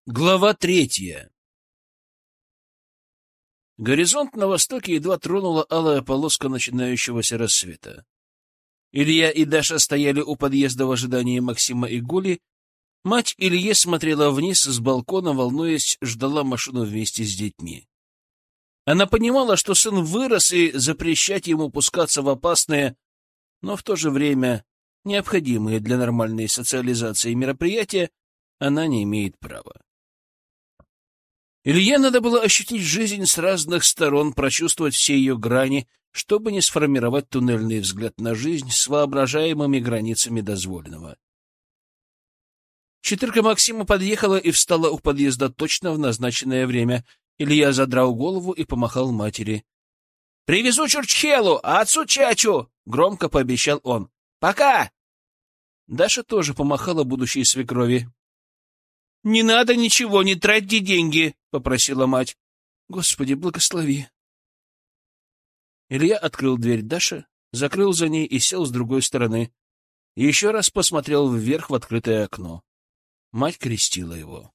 Глава 3. Горизонт на востоке едва тронула алая полоска начинающегося рассвета. Илья и Даша стояли у подъезда в ожидании Максима и Гули. Мать Ильи смотрела вниз с балкона, волнуясь, ждала машину вместе с детьми. Она понимала, что сын вырос, и запрещать ему пускаться в опасные, но в то же время необходимые для нормальной социализации мероприятия она не имеет права. Илье надо было ощутить жизнь с разных сторон, прочувствовать все ее грани, чтобы не сформировать туннельный взгляд на жизнь с воображаемыми границами дозволенного. Четырка Максима подъехала и встала у подъезда точно в назначенное время. Илья задрал голову и помахал матери. — Привезу Чурчхелу, а отцу Чачу! — громко пообещал он. — Пока! Даша тоже помахала будущей свекрови. — Не надо ничего, не тратьте деньги, — попросила мать. — Господи, благослови. Илья открыл дверь Даши, закрыл за ней и сел с другой стороны. Еще раз посмотрел вверх в открытое окно. Мать крестила его.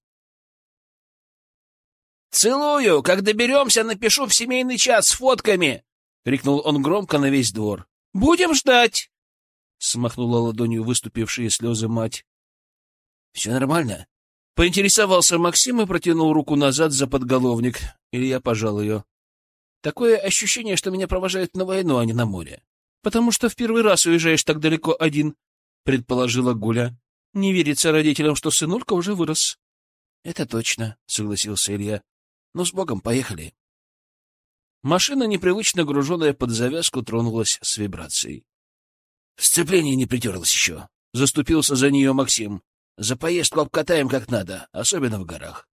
— Целую! Как доберемся, напишу в семейный чат с фотками! — крикнул он громко на весь двор. — Будем ждать! — смахнула ладонью выступившие слезы мать. — Все нормально? — поинтересовался Максим и протянул руку назад за подголовник. Илья пожал ее. — Такое ощущение, что меня провожают на войну, а не на море. — Потому что в первый раз уезжаешь так далеко один, — предположила Гуля. — Не верится родителям, что сынулька уже вырос. — Это точно, — согласился Илья. — Ну, с Богом, поехали. Машина, непривычно груженная под завязку, тронулась с вибрацией. — Сцепление не притерлось еще, — заступился за нее Максим. — За поездку обкатаем как надо, особенно в горах.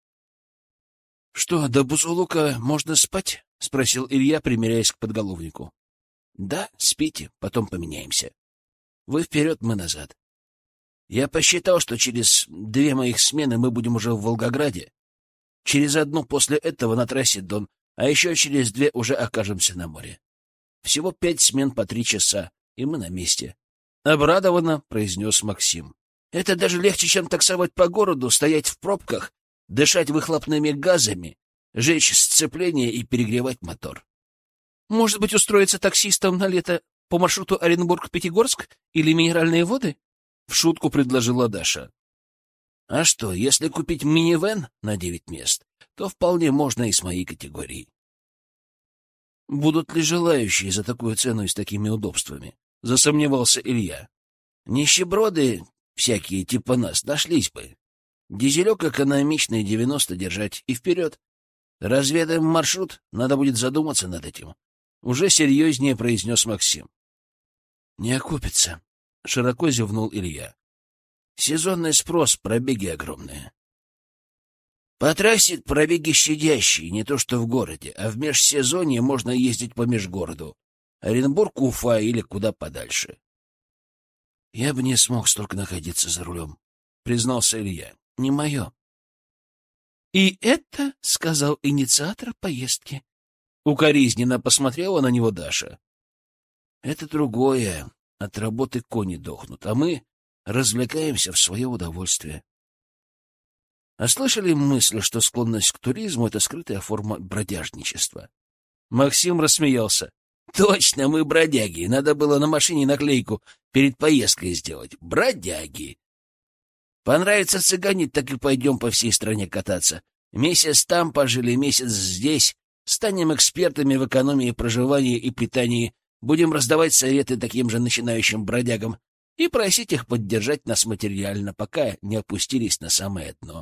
— Что, до Бузулука можно спать? — спросил Илья, примиряясь к подголовнику. — Да, спите, потом поменяемся. Вы вперед, мы назад. Я посчитал, что через 2 моих смены мы будем уже в Волгограде. Через 1 после этого на трассе Дон, а еще через 2 уже окажемся на море. Всего 5 смен по 3 часа, и мы на месте. Обрадованно произнес Максим. Это даже легче, чем таксовать по городу, стоять в пробках, дышать выхлопными газами, жечь сцепление и перегревать мотор. Может быть, устроиться таксистом на лето по маршруту Оренбург-Пятигорск или Минеральные воды? В шутку предложила Даша. А что, если купить минивэн на 9 мест, то вполне можно и с моей категории. Будут ли желающие за такую цену и с такими удобствами? Засомневался Илья. Нищеброды всякие типа нас нашлись бы. Дизелек экономичный, 90 держать и вперед. Разведаем маршрут, надо будет задуматься над этим. Уже серьезнее произнес Максим. Не окупится, широко зевнул Илья. Сезонный спрос, пробеги огромные. По трассе пробеги щадящие, не то что в городе, а в межсезонье можно ездить по межгороду. Оренбург, Уфа или куда подальше. Я бы не смог столько находиться за рулем, признался Илья. Не мое. И это, сказал инициатор поездки. Укоризненно посмотрела на него Даша. Это другое. От работы кони дохнут, а мы развлекаемся в свое удовольствие. А слышали мысль, что склонность к туризму — это скрытая форма бродяжничества? Максим рассмеялся. Точно, мы бродяги. Надо было на машине наклейку перед поездкой сделать. Бродяги. Понравится цыганить, так и пойдем по всей стране кататься. Месяц там пожили, месяц здесь. Станем экспертами в экономии проживания и питании. Будем раздавать советы таким же начинающим бродягам и просить их поддержать нас материально, пока не опустились на самое дно.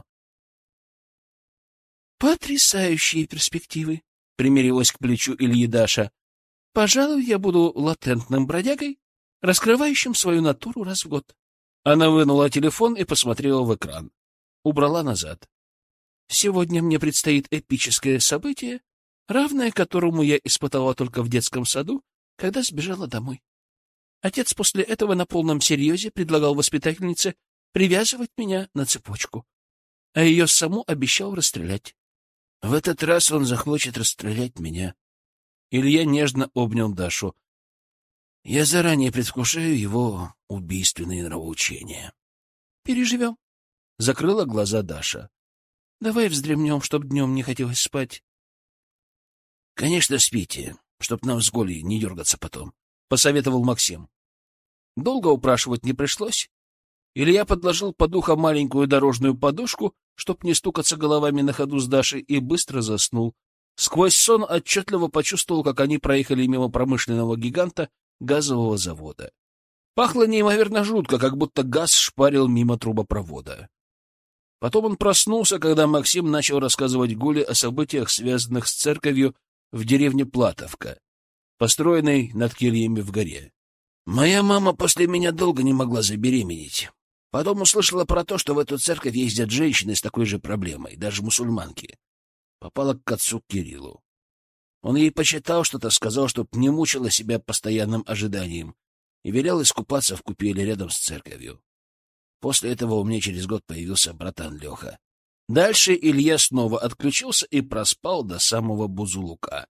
Потрясающие перспективы, примирилась к плечу Ильи Даша. Пожалуй, я буду латентным бродягой, раскрывающим свою натуру раз в год. Она вынула телефон и посмотрела в экран. Убрала назад. Сегодня мне предстоит эпическое событие, равное которому я испытала только в детском саду, когда сбежала домой. Отец после этого на полном серьезе предлагал воспитательнице привязывать меня на цепочку, а ее саму обещал расстрелять. В этот раз он захочет расстрелять меня. Илья нежно обнял Дашу. Я заранее предвкушаю его убийственные нравоучения. Переживем. Закрыла глаза Даша. Давай вздремнем, чтоб днем не хотелось спать. — Конечно, спите, чтоб нам с Голей не дергаться потом, — посоветовал Максим. Долго упрашивать не пришлось. Илья подложил под ухо маленькую дорожную подушку, чтоб не стукаться головами на ходу с Дашей, и быстро заснул. Сквозь сон отчетливо почувствовал, как они проехали мимо промышленного гиганта газового завода. Пахло неимоверно жутко, как будто газ шпарил мимо трубопровода. Потом он проснулся, когда Максим начал рассказывать Гуле о событиях, связанных с церковью в деревне Платовка, построенной над кельями в горе. Моя мама после меня долго не могла забеременеть. Потом услышала про то, что в эту церковь ездят женщины с такой же проблемой, даже мусульманки. Попала к отцу Кириллу. Он ей почитал что-то, сказал, чтоб не мучила себя постоянным ожиданием, и велел искупаться в купели рядом с церковью. После этого у меня через год появился братан Леха. Дальше Илья снова отключился и проспал до самого Бузулука.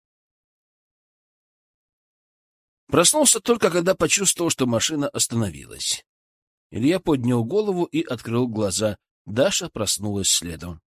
Проснулся только, когда почувствовал, что машина остановилась. Илья поднял голову и открыл глаза. Даша проснулась следом.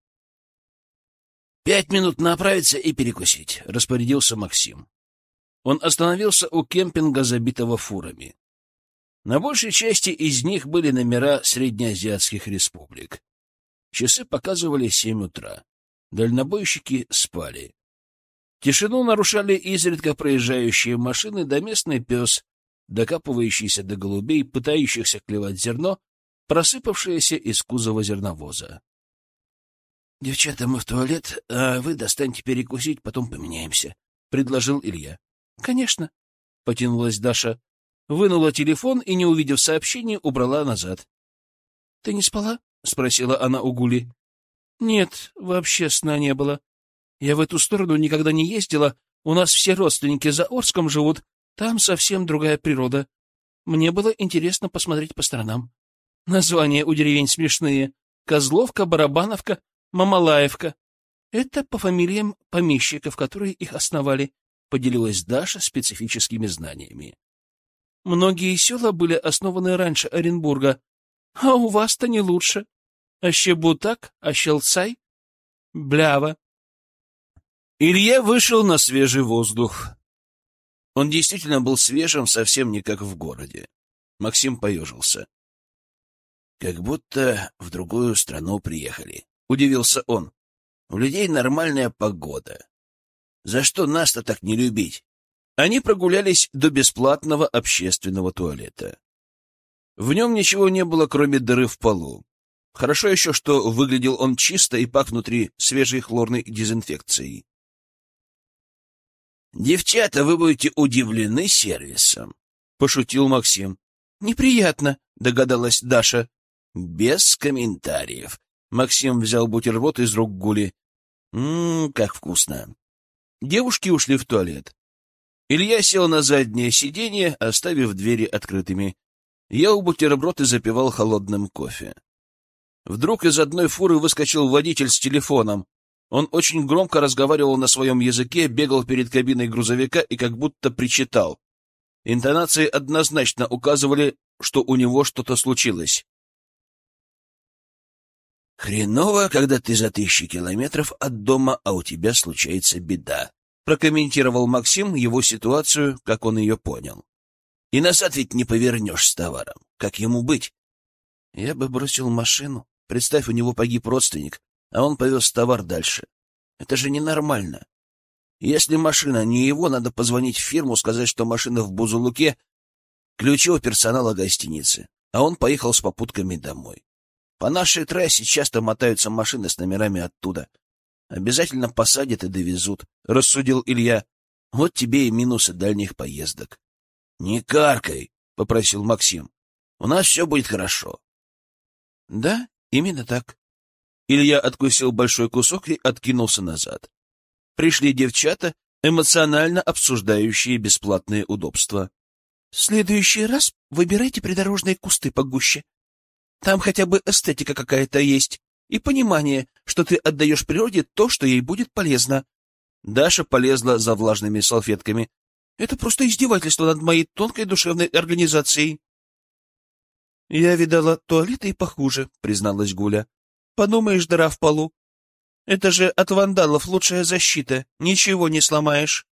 5 минут направиться и перекусить, — распорядился Максим. Он остановился у кемпинга, забитого фурами. На большей части из них были номера среднеазиатских республик. Часы показывали 7 утра. Дальнобойщики спали. Тишину нарушали изредка проезжающие машины да местный пес, докапывающийся до голубей, пытающихся клевать зерно, просыпавшееся из кузова зерновоза. — Девчата, мы в туалет, а вы достаньте перекусить, потом поменяемся, — предложил Илья. — Конечно, — потянулась Даша. Вынула телефон и, не увидев сообщения, убрала назад. — Ты не спала? — спросила она у Гули. — Нет, вообще сна не было. Я в эту сторону никогда не ездила. У нас все родственники за Орском живут. Там совсем другая природа. Мне было интересно посмотреть по сторонам. Названия у деревень смешные. Козловка, Барабановка, Мамалаевка. Это по фамилиям помещиков, которые их основали, — поделилась Даша специфическими знаниями. Многие села были основаны раньше Оренбурга. А у вас-то не лучше. Ащебутак, Ащелцай, Блява. Илья вышел на свежий воздух. Он действительно был свежим, совсем не как в городе. Максим поежился. — Как будто в другую страну приехали, — удивился он. — У людей нормальная погода. За что нас-то так не любить? Они прогулялись до бесплатного общественного туалета. В нем ничего не было, кроме дыры в полу. Хорошо еще, что выглядел он чисто и пах внутри свежей хлорной дезинфекцией. — Девчата, вы будете удивлены сервисом, — пошутил Максим. — Неприятно, — догадалась Даша. — Без комментариев. Максим взял бутерброд из рук Гули. Как вкусно. Девушки ушли в туалет. Илья сел на заднее сиденье, оставив двери открытыми. Ел бутерброд и запивал холодным кофе. Вдруг из одной фуры выскочил водитель с телефоном. Он очень громко разговаривал на своем языке, бегал перед кабиной грузовика и как будто причитал. Интонации однозначно указывали, что у него что-то случилось. «Хреново, когда ты за 1000 километров от дома, а у тебя случается беда», — прокомментировал Максим его ситуацию, как он ее понял. «И назад ведь не повернешь с товаром. Как ему быть?» «Я бы бросил машину. Представь, у него погиб родственник, а он повез товар дальше. Это же ненормально. Если машина не его, надо позвонить в фирму, сказать, что машина в Бузулуке, ключи у персонала гостиницы, а он поехал с попутками домой. По нашей трассе часто мотаются машины с номерами оттуда. Обязательно посадят и довезут», — рассудил Илья. «Вот тебе и минусы дальних поездок». «Не каркай», — попросил Максим. «У нас все будет хорошо». «Да, именно так». Илья откусил большой кусок и откинулся назад. Пришли девчата, эмоционально обсуждающие бесплатные удобства. — В следующий раз выбирайте придорожные кусты погуще. Там хотя бы эстетика какая-то есть и понимание, что ты отдаешь природе то, что ей будет полезно. Даша полезла за влажными салфетками. — Это просто издевательство над моей тонкой душевной организацией. — Я видала туалеты и похуже, — призналась Гуля. — Подумаешь, дыра в полу. Это же от вандалов лучшая защита. Ничего не сломаешь.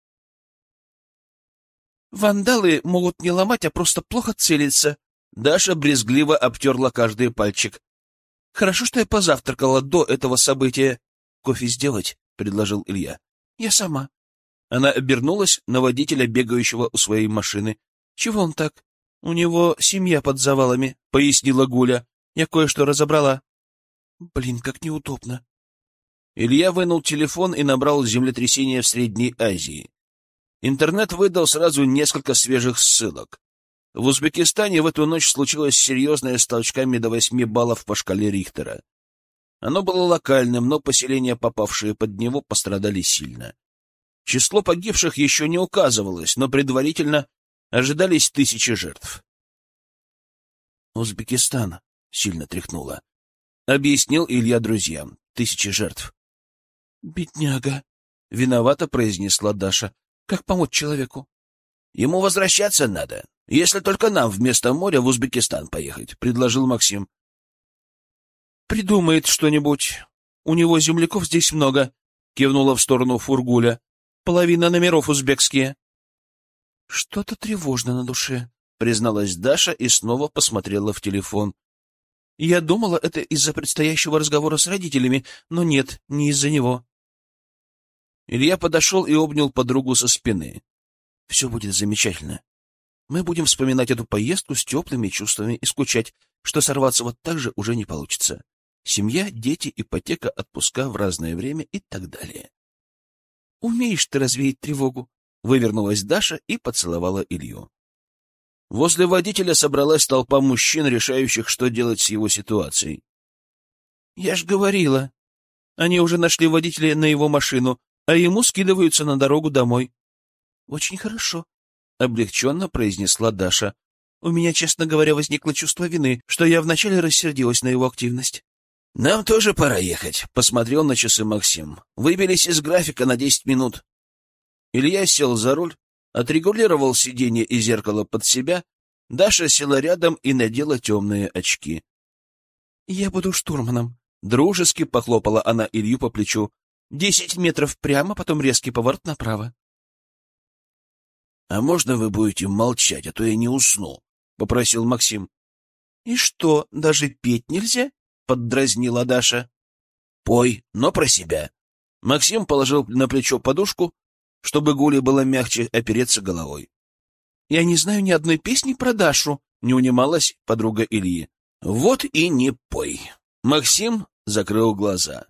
Вандалы могут не ломать, а просто плохо целиться. Даша брезгливо обтерла каждый пальчик. Хорошо, что я позавтракала до этого события. Кофе сделать, предложил Илья. Я сама. Она обернулась на водителя, бегающего у своей машины. Чего он так? У него семья под завалами, пояснила Гуля. Я кое-что разобрала. Блин, как неудобно. Илья вынул телефон и набрал землетрясение в Средней Азии. Интернет выдал сразу несколько свежих ссылок. В Узбекистане в эту ночь случилось серьезное с толчками до 8 баллов по шкале Рихтера. Оно было локальным, но поселения, попавшие под него, пострадали сильно. Число погибших еще не указывалось, но предварительно ожидались 1000 жертв. Узбекистан сильно тряхнуло, объяснил Илья друзьям. 1000 жертв. Бедняга, виновато произнесла Даша. Как помочь человеку? Ему возвращаться надо, если только нам вместо моря в Узбекистан поехать, предложил Максим. Придумает что-нибудь. У него земляков здесь много, кивнула в сторону Фургуля. Половина номеров узбекские. Что-то тревожно на душе, призналась Даша и снова посмотрела в телефон. Я думала, это из-за предстоящего разговора с родителями, но нет, не из-за него. Илья подошел и обнял подругу со спины. Все будет замечательно. Мы будем вспоминать эту поездку с теплыми чувствами и скучать, что сорваться вот так же уже не получится. Семья, дети, ипотека, отпуска в разное время и так далее. Умеешь ты развеять тревогу, вывернулась Даша и поцеловала Илью. Возле водителя собралась толпа мужчин, решающих, что делать с его ситуацией. Я ж говорила. Они уже нашли водителя на его машину, а ему скидываются на дорогу домой. Очень хорошо, облегченно произнесла Даша. У меня, честно говоря, возникло чувство вины, что я вначале рассердилась на его активность. Нам тоже пора ехать, посмотрел на часы Максим. Выбились из графика на 10 минут. Илья сел за руль, отрегулировал сиденье и зеркало под себя. Даша села рядом и надела темные очки. Я буду штурманом. Дружески похлопала она Илью по плечу. 10 метров прямо, потом резкий поворот направо. — А можно вы будете молчать, а то я не усну? — попросил Максим. — И что, даже петь нельзя? — поддразнила Даша. — Пой, но про себя. Максим положил на плечо подушку, чтобы Гуле было мягче опереться головой. — Я не знаю ни одной песни про Дашу, — не унималась подруга Ильи. — Вот и не пой. Максим закрыл глаза.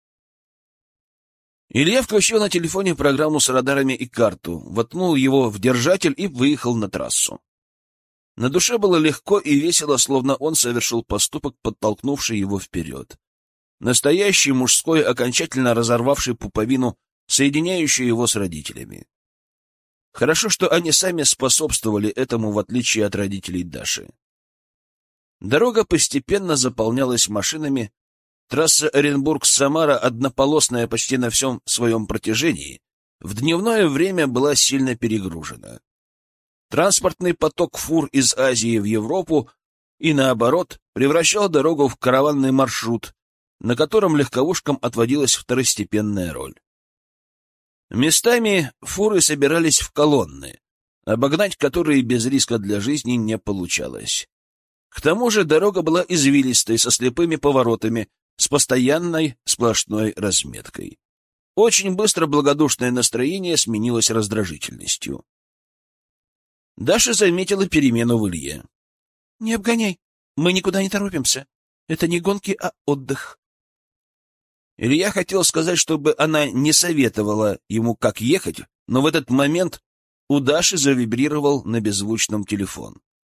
Илья включил на телефоне программу с радарами и карту, воткнул его в держатель и выехал на трассу. На душе было легко и весело, словно он совершил поступок, подтолкнувший его вперед. Настоящий мужской, окончательно разорвавший пуповину, соединяющий его с родителями. Хорошо, что они сами способствовали этому, в отличие от родителей Даши. Дорога постепенно заполнялась машинами. Трасса Оренбург-Самара, однополосная почти на всем своем протяжении, в дневное время была сильно перегружена. Транспортный поток фур из Азии в Европу и, наоборот, превращал дорогу в караванный маршрут, на котором легковушкам отводилась второстепенная роль. Местами фуры собирались в колонны, обогнать которые без риска для жизни не получалось. К тому же дорога была извилистой, со слепыми поворотами, с постоянной сплошной разметкой. Очень быстро благодушное настроение сменилось раздражительностью. Даша заметила перемену в Илье. — Не обгоняй, мы никуда не торопимся. Это не гонки, а отдых. Илья хотел сказать, чтобы она не советовала ему, как ехать, но в этот момент у Даши завибрировал на беззвучном телефон.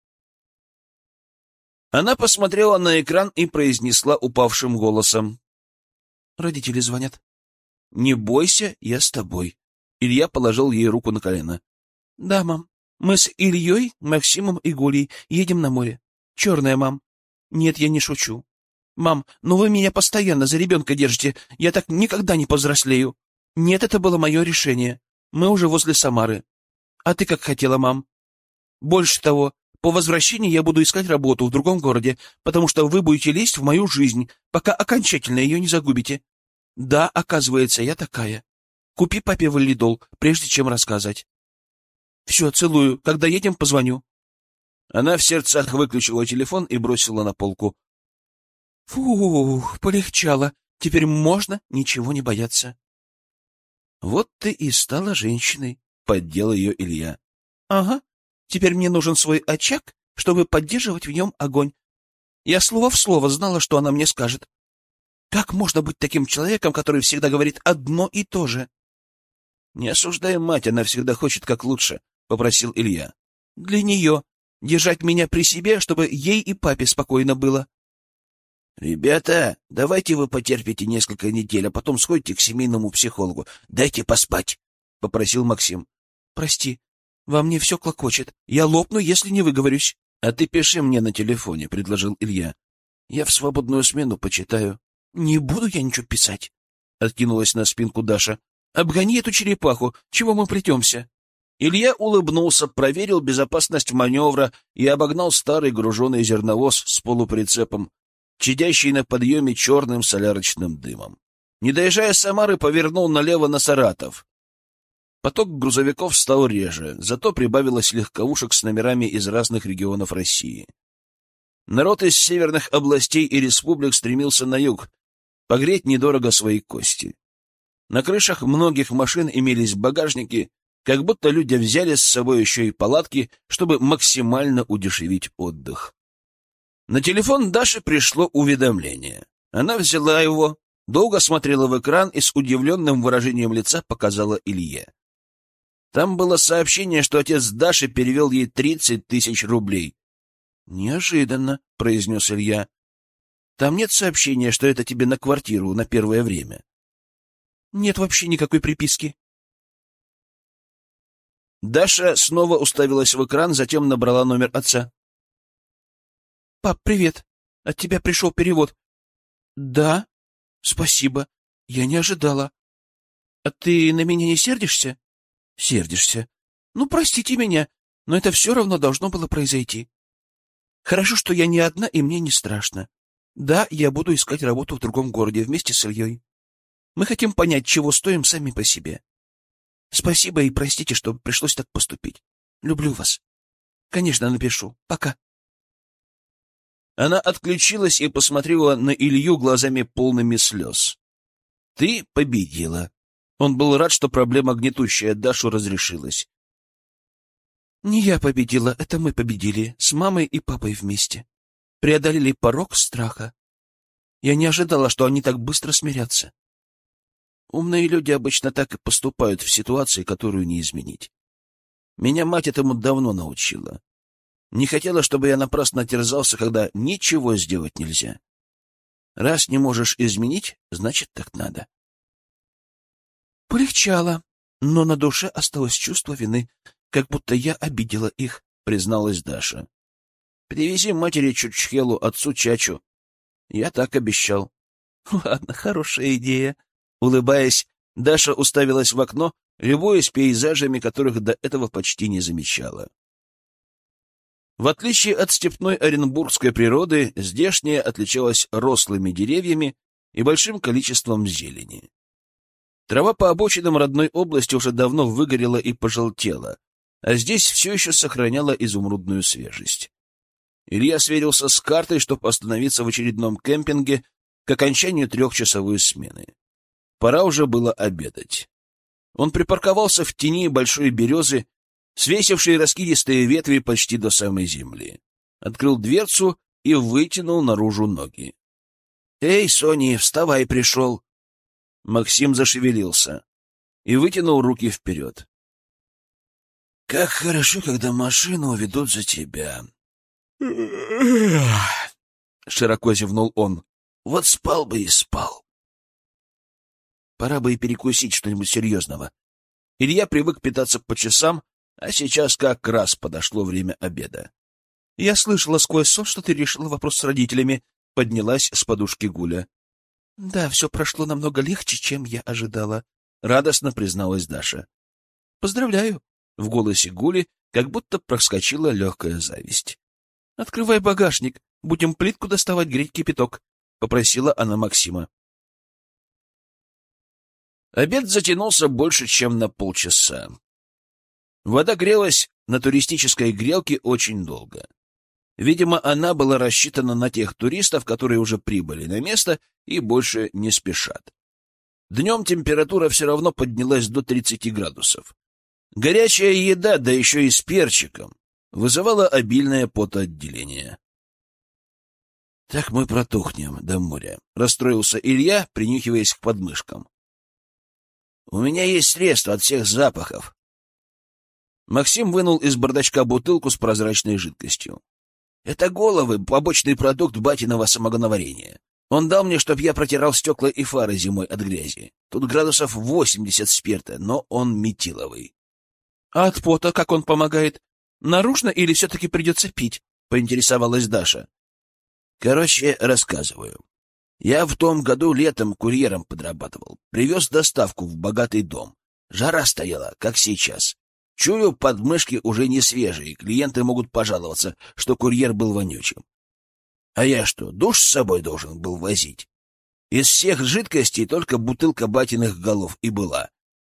Она посмотрела на экран и произнесла упавшим голосом. — Родители звонят. — Не бойся, я с тобой. Илья положил ей руку на колено. — Да, мам. Мы с Ильей, Максимом и Гулей едем на море. Черная, мам. Нет, я не шучу. Мам, ну вы меня постоянно за ребенка держите. Я так никогда не повзрослею. Нет, это было мое решение. Мы уже возле Самары. А ты как хотела, мам? Больше того, по возвращении я буду искать работу в другом городе, потому что вы будете лезть в мою жизнь, пока окончательно ее не загубите. Да, оказывается, я такая. Купи папе валидол, прежде чем рассказать. Все, целую. Когда едем, позвоню. Она в сердцах выключила телефон и бросила на полку. Фух, полегчало. Теперь можно ничего не бояться. Вот ты и стала женщиной, поддел ее Илья. Ага. Теперь мне нужен свой очаг, чтобы поддерживать в нем огонь. Я слово в слово знала, что она мне скажет. Как можно быть таким человеком, который всегда говорит одно и то же? Не осуждай мать, она всегда хочет как лучше, попросил Илья. Для нее. Держать меня при себе, чтобы ей и папе спокойно было. Ребята, давайте вы потерпите несколько недель, а потом сходите к семейному психологу. Дайте поспать, попросил Максим. Прости, во мне все клокочет. Я лопну, если не выговорюсь. А ты пиши мне на телефоне, предложил Илья. Я в свободную смену почитаю. Не буду я ничего писать, откинулась на спинку Даша. Обгони эту черепаху. Чего мы плетемся? Илья улыбнулся, проверил безопасность маневра и обогнал старый груженый зерновоз с полуприцепом, чадящий на подъеме черным солярочным дымом. Не доезжая Самары, повернул налево на Саратов. Поток грузовиков стал реже, зато прибавилось легковушек с номерами из разных регионов России. Народ из северных областей и республик стремился на юг, погреть недорого свои кости. На крышах многих машин имелись багажники, как будто люди взяли с собой еще и палатки, чтобы максимально удешевить отдых. На телефон Даши пришло уведомление. Она взяла его, долго смотрела в экран и с удивленным выражением лица показала Илье. Там было сообщение, что отец Даши перевел ей 30 тысяч рублей. «Неожиданно», — произнес Илья. «Там нет сообщения, что это тебе на квартиру на первое время». «Нет вообще никакой приписки». Даша снова уставилась в экран, затем набрала номер отца. «Пап, привет. От тебя пришел перевод». «Да? Спасибо. Я не ожидала. А ты на меня не сердишься?» «Сердишься. Ну, простите меня, но это все равно должно было произойти. Хорошо, что я не одна, и мне не страшно. Да, я буду искать работу в другом городе вместе с Ильей. Мы хотим понять, чего стоим сами по себе. Спасибо и простите, что пришлось так поступить. Люблю вас. Конечно, напишу. Пока». Она отключилась и посмотрела на Илью глазами полными слез. «Ты победила». Он был рад, что проблема, гнетущая Дашу, разрешилась. «Не я победила, это мы победили, с мамой и папой вместе. Преодолели порог страха. Я не ожидала, что они так быстро смирятся. Умные люди обычно так и поступают в ситуации, которую не изменить. Меня мать этому давно научила. Не хотела, чтобы я напрасно терзался, когда ничего сделать нельзя. Раз не можешь изменить, значит, так надо». Полегчало, но на душе осталось чувство вины, как будто я обидела их, призналась Даша. «Привези матери Чучхелу, отцу Чачу. Я так обещал». «Ладно, хорошая идея». Улыбаясь, Даша уставилась в окно, любуясь пейзажами, которых до этого почти не замечала. В отличие от степной оренбургской природы, здешняя отличалась рослыми деревьями и большим количеством зелени. Трава по обочинам родной области уже давно выгорела и пожелтела, а здесь все еще сохраняла изумрудную свежесть. Илья сверился с картой, чтобы остановиться в очередном кемпинге к окончанию 3-часовой смены. Пора уже было обедать. Он припарковался в тени большой березы, свесившей раскидистые ветви почти до самой земли. Открыл дверцу и вытянул наружу ноги. «Эй, Сони, вставай, пришел!» Максим зашевелился и вытянул руки вперед. «Как хорошо, когда машину ведут за тебя!» Широко зевнул он. «Вот спал бы и спал. Пора бы и перекусить что-нибудь серьезного». Илья привык питаться по часам, а сейчас как раз подошло время обеда. «Я слышала сквозь сон, что ты решила вопрос с родителями», — поднялась с подушки Гуля. «Да, все прошло намного легче, чем я ожидала», — радостно призналась Даша. «Поздравляю!» — в голосе Гули как будто проскочила легкая зависть. «Открывай багажник, будем плитку доставать, греть кипяток», — попросила она Максима. Обед затянулся больше, чем на полчаса. Вода грелась на туристической грелке очень долго. Видимо, она была рассчитана на тех туристов, которые уже прибыли на место и больше не спешат. Днем температура все равно поднялась до 30 градусов. Горячая еда, да еще и с перчиком, вызывала обильное потоотделение. «Так мы протухнем до моря», — расстроился Илья, принюхиваясь к подмышкам. «У меня есть средство от всех запахов». Максим вынул из бардачка бутылку с прозрачной жидкостью. «Это головы, побочный продукт батиного самогоноварения. Он дал мне, чтоб я протирал стекла и фары зимой от грязи. Тут градусов 80 спирта, но он метиловый». «А от пота как он помогает? Наружно или все-таки придется пить?» — поинтересовалась Даша. «Короче, рассказываю. Я в том году летом курьером подрабатывал. Привез доставку в богатый дом. Жара стояла, как сейчас. Чую, подмышки уже не свежие, клиенты могут пожаловаться, что курьер был вонючим. А я что, душ с собой должен был возить? Из всех жидкостей только бутылка батиных голов и была.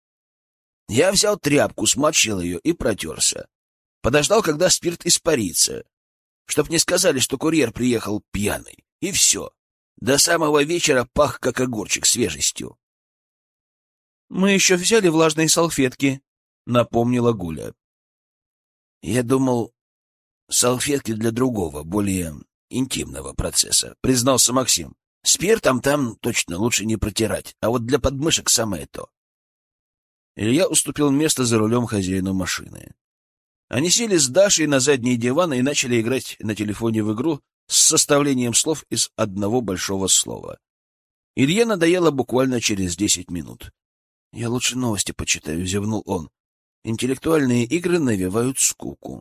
Я взял тряпку, смочил ее и протерся. Подождал, когда спирт испарится, чтоб не сказали, что курьер приехал пьяный. И все. До самого вечера пах, как огурчик, свежестью. — Мы еще взяли влажные салфетки, — напомнила Гуля. — Я думал, салфетки для другого, более интимного процесса, — признался Максим. — Спиртом там точно лучше не протирать, а вот для подмышек самое то. Илья уступил место за рулем хозяину машины. Они сели с Дашей на задний диван и начали играть на телефоне в игру с составлением слов из одного большого слова. Илье надоело буквально через 10 минут. — Я лучше новости почитаю, — зевнул он. Интеллектуальные игры навевают скуку.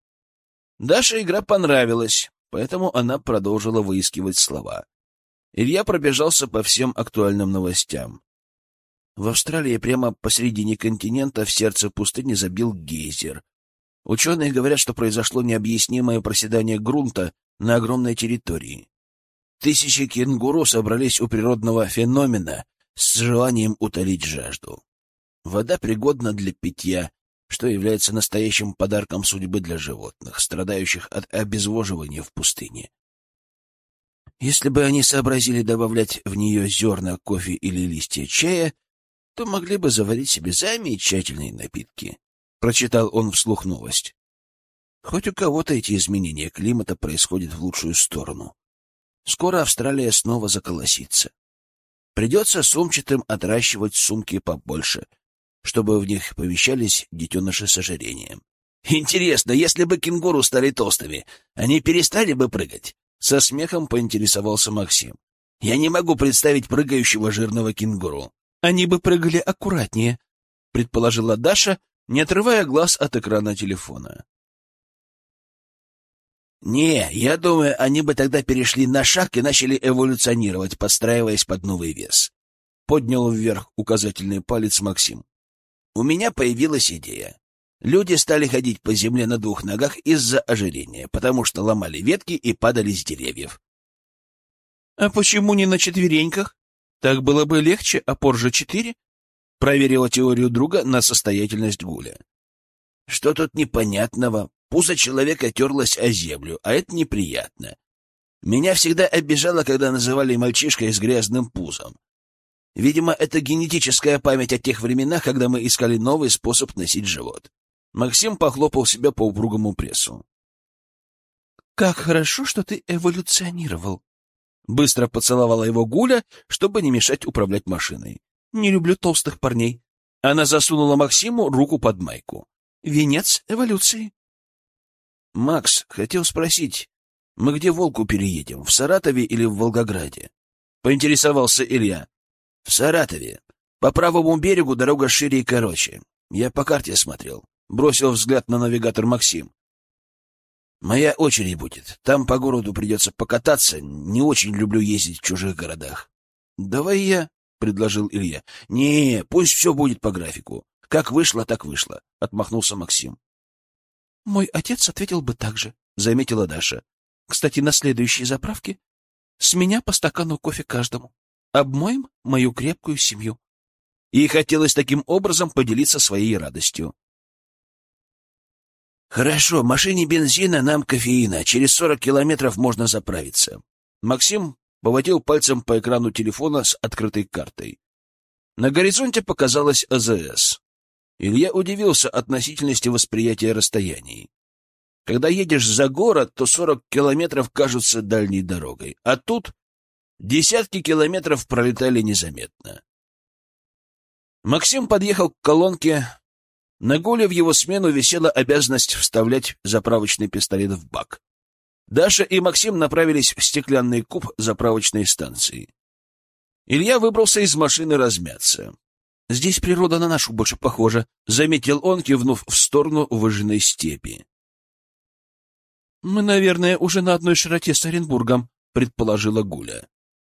Даше игра понравилась, поэтому она продолжила выискивать слова. Илья пробежался по всем актуальным новостям. В Австралии прямо посредине континента в сердце пустыни забил гейзер. Ученые говорят, что произошло необъяснимое проседание грунта на огромной территории. Тысячи кенгуру собрались у природного феномена с желанием утолить жажду. Вода пригодна для питья, что является настоящим подарком судьбы для животных, страдающих от обезвоживания в пустыне. Если бы они сообразили добавлять в нее зерна кофе или листья чая, то могли бы заварить себе замечательные напитки. Прочитал он вслух новость. Хоть у кого-то эти изменения климата происходят в лучшую сторону. Скоро Австралия снова заколосится. Придется сумчатым отращивать сумки побольше, чтобы в них помещались детеныши с ожирением. Интересно, если бы кенгуру стали толстыми, они перестали бы прыгать? Со смехом поинтересовался Максим. Я не могу представить прыгающего жирного кенгуру. Они бы прыгали аккуратнее, предположила Даша, не отрывая глаз от экрана телефона. Не, я думаю, они бы тогда перешли на шаг и начали эволюционировать, подстраиваясь под новый вес. Поднял вверх указательный палец Максим. У меня появилась идея. Люди стали ходить по земле на двух ногах из-за ожирения, потому что ломали ветки и падали с деревьев. — А почему не на четвереньках? Так было бы легче, опор же 4? — проверила теорию друга на состоятельность Гуля. — Что тут непонятного? Пузо человека терлось о землю, а это неприятно. Меня всегда обижало, когда называли мальчишкой с грязным пузом. Видимо, это генетическая память о тех временах, когда мы искали новый способ носить живот. Максим похлопал себя по упругому прессу. — Как хорошо, что ты эволюционировал. Быстро поцеловала его Гуля, чтобы не мешать управлять машиной. — Не люблю толстых парней. Она засунула Максиму руку под майку. — Венец эволюции. — Макс, хотел спросить, мы где Волку переедем, в Саратове или в Волгограде? — поинтересовался Илья. — В Саратове. По правому берегу дорога шире и короче. Я по карте смотрел. Бросил взгляд на навигатор Максим. Моя очередь будет. Там по городу придется покататься. Не очень люблю ездить в чужих городах. — Давай я, — предложил Илья. — Не, пусть все будет по графику. Как вышло, так вышло, — отмахнулся Максим. — Мой отец ответил бы так же, — заметила Даша. — Кстати, на следующей заправке с меня по стакану кофе каждому. Обмоем мою крепкую семью. и хотелось таким образом поделиться своей радостью. «Хорошо, машине бензина, нам кофеина. Через 40 километров можно заправиться». Максим поводил пальцем по экрану телефона с открытой картой. На горизонте показалась АЗС. Илья удивился относительности восприятия расстояний. Когда едешь за город, то 40 километров кажутся дальней дорогой, а тут десятки километров пролетали незаметно. Максим подъехал к колонке. На Гуле в его смену висела обязанность вставлять заправочный пистолет в бак. Даша и Максим направились в стеклянный куб заправочной станции. Илья выбрался из машины размяться. «Здесь природа на нашу больше похожа», — заметил он, кивнув в сторону выжженной степи. «Мы, наверное, уже на одной широте с Оренбургом», — предположила Гуля.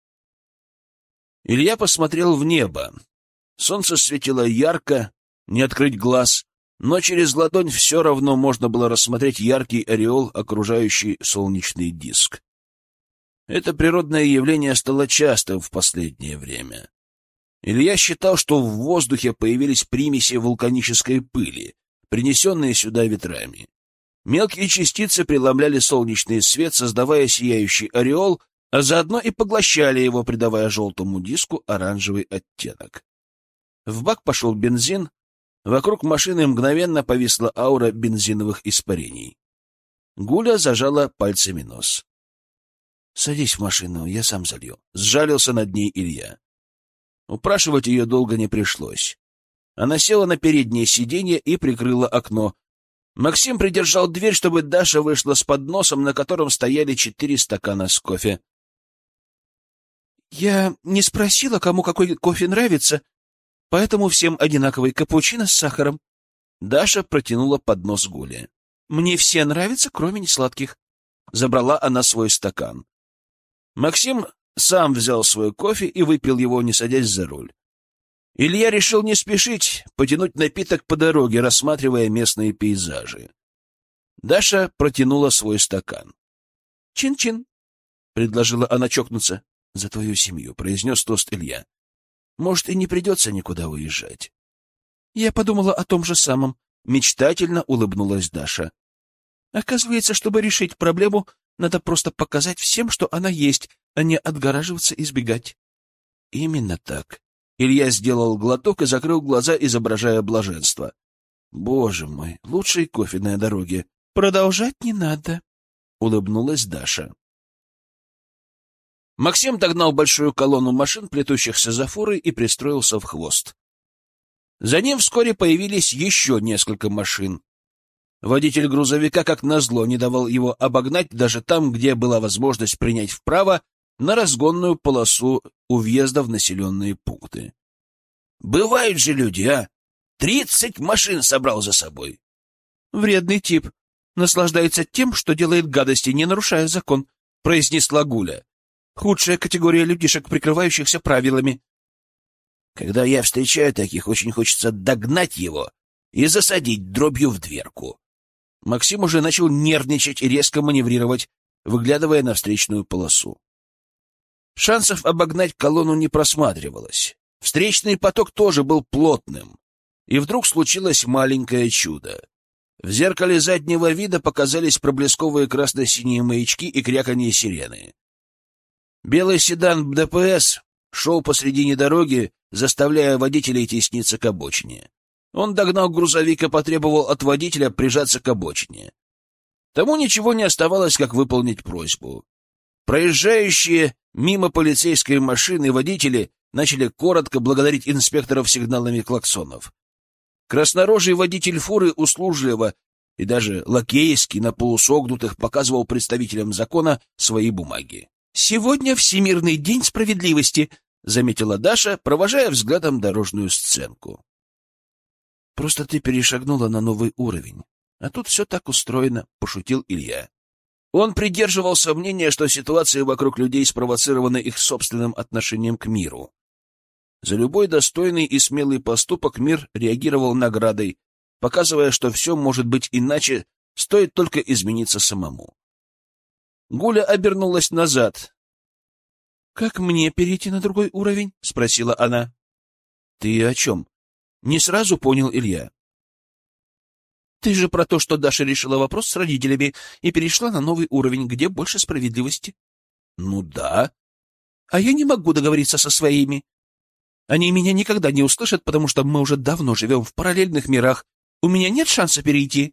Илья посмотрел в небо. Солнце светило ярко, не открыть глаз, но через ладонь все равно можно было рассмотреть яркий ореол, окружающий солнечный диск. Это природное явление стало частым в последнее время. Илья считал, что в воздухе появились примеси вулканической пыли, принесенные сюда ветрами. Мелкие частицы преломляли солнечный свет, создавая сияющий ореол, а заодно и поглощали его, придавая желтому диску оранжевый оттенок. В бак пошел бензин, вокруг машины мгновенно повисла аура бензиновых испарений. Гуля зажала пальцами нос. — Садись в машину, я сам залью. — сжалился над ней Илья. Упрашивать ее долго не пришлось. Она села на переднее сиденье и прикрыла окно. Максим придержал дверь, чтобы Даша вышла с подносом, на котором стояли 4 стакана с кофе. — Я не спросила, кому какой кофе нравится, поэтому всем одинаковый капучино с сахаром. Даша протянула поднос Гуле. — Мне все нравятся, кроме несладких. Забрала она свой стакан. Максим сам взял свой кофе и выпил его, не садясь за руль. Илья решил не спешить, потянуть напиток по дороге, рассматривая местные пейзажи. Даша протянула свой стакан. «Чин-чин», — предложила она чокнуться. «За твою семью», — произнес тост Илья. «Может, и не придется никуда уезжать». «Я подумала о том же самом», — мечтательно улыбнулась Даша. «Оказывается, чтобы решить проблему, надо просто показать всем, что она есть, а не отгораживаться и избегать». «Именно так». Илья сделал глоток и закрыл глаза, изображая блаженство. «Боже мой, лучший кофе на дороге». «Продолжать не надо», — улыбнулась Даша. Максим догнал большую колонну машин, плетущихся за фурой, и пристроился в хвост. За ним вскоре появились еще несколько машин. Водитель грузовика, как назло, не давал его обогнать даже там, где была возможность принять вправо на разгонную полосу у въезда в населенные пункты. «Бывают же люди, а! 30 машин собрал за собой!» «Вредный тип. Наслаждается тем, что делает гадости, не нарушая закон», — произнесла Гуля. «Худшая категория людишек, прикрывающихся правилами». «Когда я встречаю таких, очень хочется догнать его и засадить дробью в дверку». Максим уже начал нервничать и резко маневрировать, выглядывая на встречную полосу. Шансов обогнать колонну не просматривалось. Встречный поток тоже был плотным. И вдруг случилось маленькое чудо. В зеркале заднего вида показались проблесковые красно-синие маячки и кряканье сирены. Белый седан ДПС шел посредине дороги, заставляя водителей тесниться к обочине. Он догнал грузовик и потребовал от водителя прижаться к обочине. Тому ничего не оставалось, как выполнить просьбу. Проезжающие мимо полицейской машины водители начали коротко благодарить инспекторов сигналами клаксонов. Краснорожий водитель фуры услужливо и даже лакейски на полусогнутых показывал представителям закона свои бумаги. «Сегодня Всемирный день справедливости», — заметила Даша, провожая взглядом дорожную сценку. «Просто ты перешагнула на новый уровень, а тут все так устроено», — пошутил Илья. Он придерживался мнения, что ситуация вокруг людей спровоцирована их собственным отношением к миру. За любой достойный и смелый поступок мир реагировал наградой, показывая, что все может быть иначе, стоит только измениться самому. Гуля обернулась назад. — Как мне перейти на другой уровень? — спросила она. Ты о чем? Не сразу понял Илья. Ты же про то, что Даша решила вопрос с родителями и перешла на новый уровень, где больше справедливости. Ну да. А я не могу договориться со своими. Они меня никогда не услышат, потому что мы уже давно живем в параллельных мирах. У меня нет шанса перейти.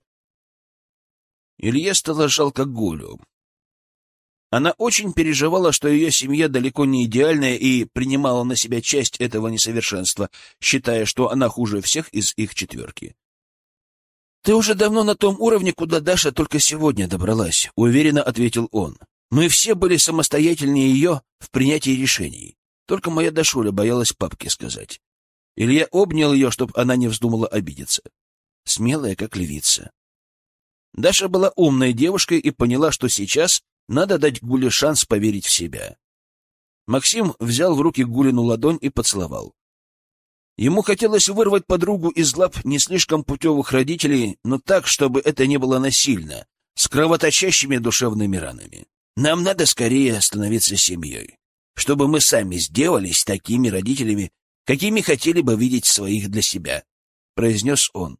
Илье стало жалко Гулю. Она очень переживала, что ее семья далеко не идеальная и принимала на себя часть этого несовершенства, считая, что она хуже всех из их четверки. «Ты уже давно на том уровне, куда Даша только сегодня добралась», — уверенно ответил он. «Мы все были самостоятельнее ее в принятии решений. Только моя Дашуля боялась папке сказать». Илья обнял ее, чтобы она не вздумала обидеться. Смелая, как львица. Даша была умной девушкой и поняла, что сейчас надо дать Гуле шанс поверить в себя. Максим взял в руки Гулину ладонь и поцеловал. Ему хотелось вырвать подругу из лап не слишком путевых родителей, но так, чтобы это не было насильно, с кровоточащими душевными ранами. Нам надо скорее становиться семьей, чтобы мы сами сделались такими родителями, какими хотели бы видеть своих для себя, — произнес он.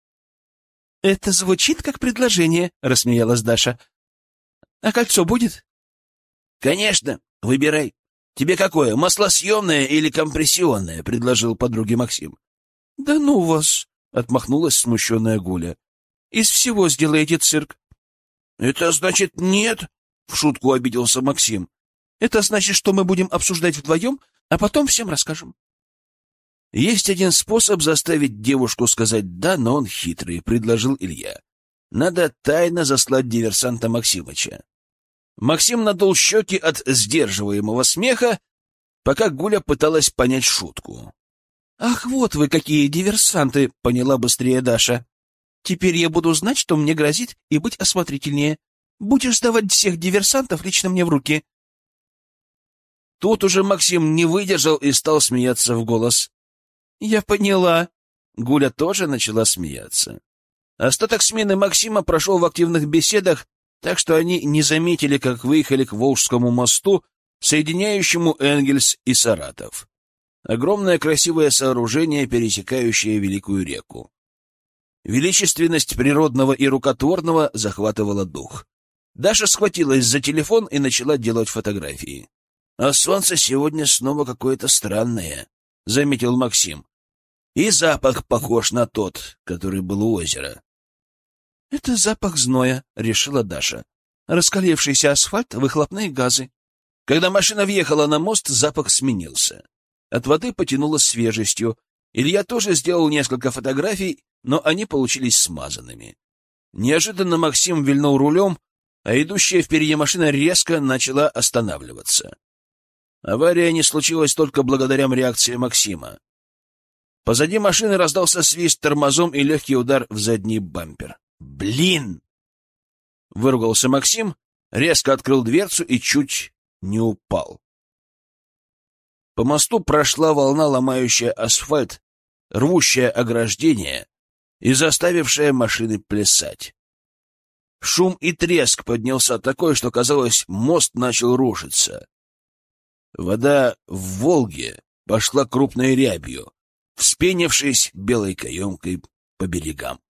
— Это звучит как предложение, — рассмеялась Даша. — А кольцо будет? — Конечно, выбирай. «Тебе какое, маслосъемное или компрессионное?» — предложил подруге Максим. «Да ну вас!» — отмахнулась смущенная Гуля. «Из всего сделаете цирк». «Это значит нет?» — в шутку обиделся Максим. «Это значит, что мы будем обсуждать вдвоем, а потом всем расскажем». «Есть один способ заставить девушку сказать «да», но он хитрый», — предложил Илья. «Надо тайно заслать диверсанта Максимыча». Максим надул щеки от сдерживаемого смеха, пока Гуля пыталась понять шутку. «Ах, вот вы какие диверсанты!» — поняла быстрее Даша. «Теперь я буду знать, что мне грозит, и быть осмотрительнее. Будешь сдавать всех диверсантов лично мне в руки». Тут уже Максим не выдержал и стал смеяться в голос. «Я поняла». Гуля тоже начала смеяться. Остаток смены Максима прошел в активных беседах, так что они не заметили, как выехали к Волжскому мосту, соединяющему Энгельс и Саратов. Огромное красивое сооружение, пересекающее Великую реку. Величественность природного и рукотворного захватывала дух. Даша схватилась за телефон и начала делать фотографии. «А солнце сегодня снова какое-то странное», — заметил Максим. «И запах похож на тот, который был у озера». «Это запах зноя», — решила Даша. «Раскалившийся асфальт, выхлопные газы». Когда машина въехала на мост, запах сменился. От воды потянуло свежестью. Илья тоже сделал несколько фотографий, но они получились смазанными. Неожиданно Максим вильнул рулем, а идущая впереди машина резко начала останавливаться. Авария не случилась только благодаря реакции Максима. Позади машины раздался свист тормозом и легкий удар в задний бампер. «Блин!» — выругался Максим, резко открыл дверцу и чуть не упал. По мосту прошла волна, ломающая асфальт, рвущая ограждение и заставившая машины плясать. Шум и треск поднялся такой, что, казалось, мост начал рушиться. Вода в Волге пошла крупной рябью, вспенившись белой каемкой по берегам.